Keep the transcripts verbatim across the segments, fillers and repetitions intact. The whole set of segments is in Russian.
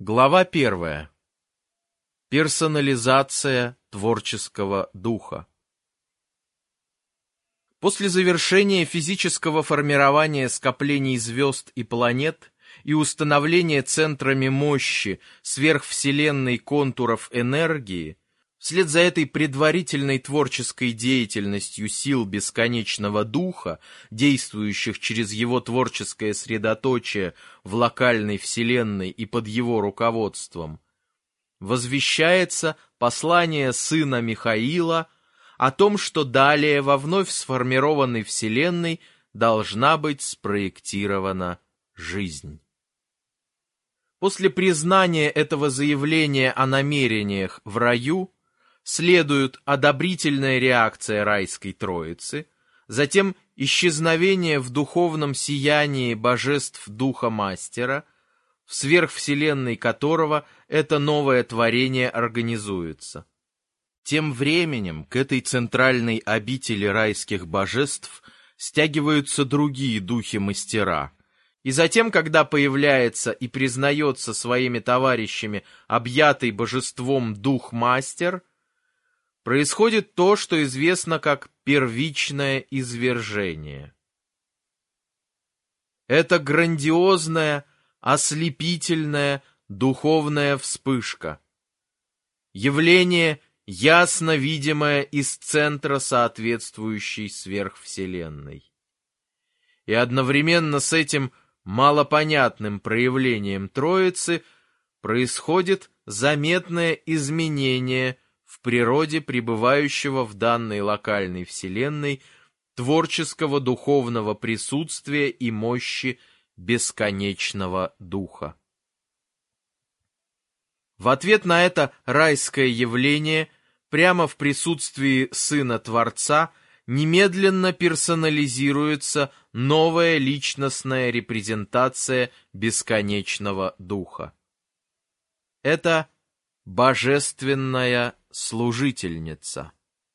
Глава первая. Персонализация творческого духа. После завершения физического формирования скоплений звезд и планет и установления центрами мощи сверхвселенной контуров энергии, вслед за этой предварительной творческой деятельностью сил бесконечного духа, действующих через его творческое средоточие в локальной вселенной и под его руководством, возвещается послание сына Михаила о том, что далее во вновь сформированной вселенной должна быть спроектирована жизнь. После признания этого заявления о намерениях в раю следует одобрительная реакция райской троицы, затем исчезновение в духовном сиянии божеств духа мастера, в сверхвселенной которого это новое творение организуется. Тем временем к этой центральной обители райских божеств стягиваются другие духи-мастера, и затем, когда появляется и признается своими товарищами объятый божеством дух-мастер, происходит то, что известно как первичное извержение. Это грандиозная, ослепительная, духовная вспышка. Явление, ясно видимое из центра соответствующей сверхвселенной. И одновременно с этим малопонятным проявлением Троицы происходит заметное изменение в природе пребывающего в данной локальной вселенной творческого духовного присутствия и мощи бесконечного духа. В ответ на это райское явление, прямо в присутствии Сына Творца, немедленно персонализируется новая личностная репрезентация бесконечного духа. Это божественная служительница.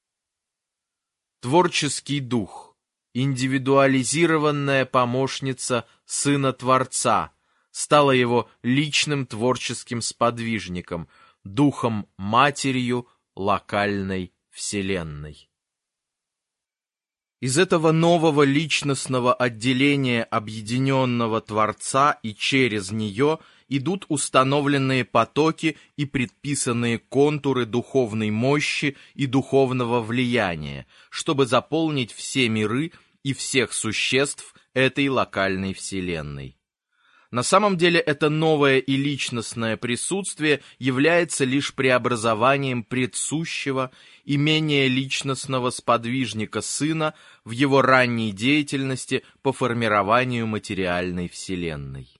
Творческий дух, индивидуализированная помощница Сына Творца, стала его личным творческим сподвижником, духом-матерью локальной вселенной. Из этого нового личностного отделения объединенного Творца и через нее идут установленные потоки и предписанные контуры духовной мощи и духовного влияния, чтобы заполнить все миры и всех существ этой локальной вселенной. На самом деле это новое и личностное присутствие является лишь преобразованием предсущего и менее личностного сподвижника Сына в его ранней деятельности по формированию материальной вселенной.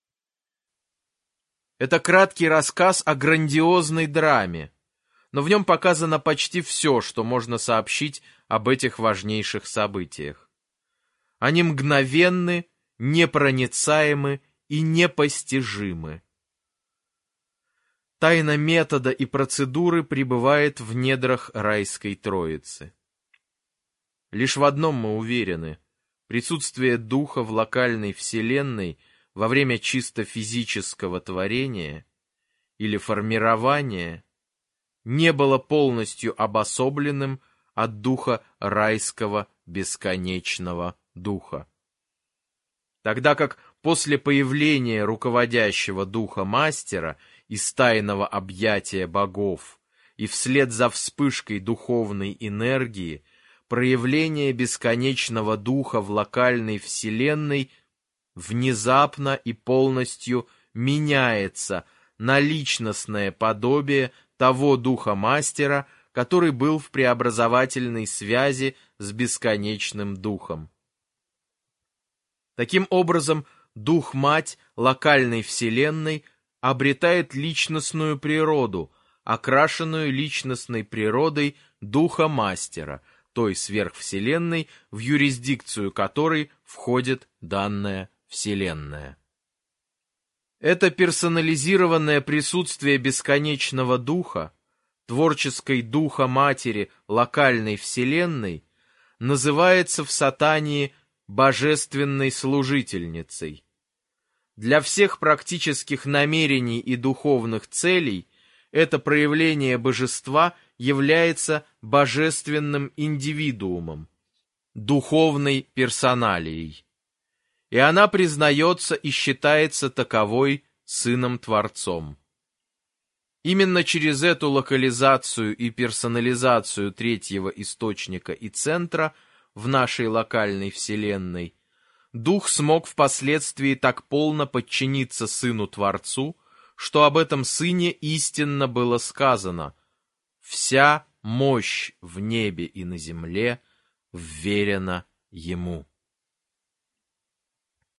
Это краткий рассказ о грандиозной драме, но в нем показано почти все, что можно сообщить об этих важнейших событиях. Они мгновенны, непроницаемы и непостижимы. Тайна метода и процедуры пребывает в недрах райской троицы. Лишь в одном мы уверены: присутствие духа в локальной вселенной во время чисто физического творения или формирования не было полностью обособленным от духа райского бесконечного духа. Тогда как после появления руководящего духа мастера из тайного объятия богов и вслед за вспышкой духовной энергии проявление бесконечного духа в локальной вселенной внезапно и полностью меняется на личностное подобие того духа мастера, который был в преобразовательной связи с бесконечным духом. Таким образом, дух-мать локальной вселенной обретает личностную природу, окрашенную личностной природой духа-мастера, той сверхвселенной, в юрисдикцию которой входит данная вселенная. Это персонализированное присутствие бесконечного духа, творческой духа-матери локальной вселенной, называется в Сатании божественной служительницей. Для всех практических намерений и духовных целей это проявление божества является божественным индивидуумом, духовной персоналией, и она признается и считается таковой Сыном-Творцом. Именно через эту локализацию и персонализацию третьего источника и центра в нашей локальной Вселенной Дух смог впоследствии так полно подчиниться Сыну-Творцу, что об этом Сыне истинно было сказано: «Вся мощь в небе и на земле вверена Ему».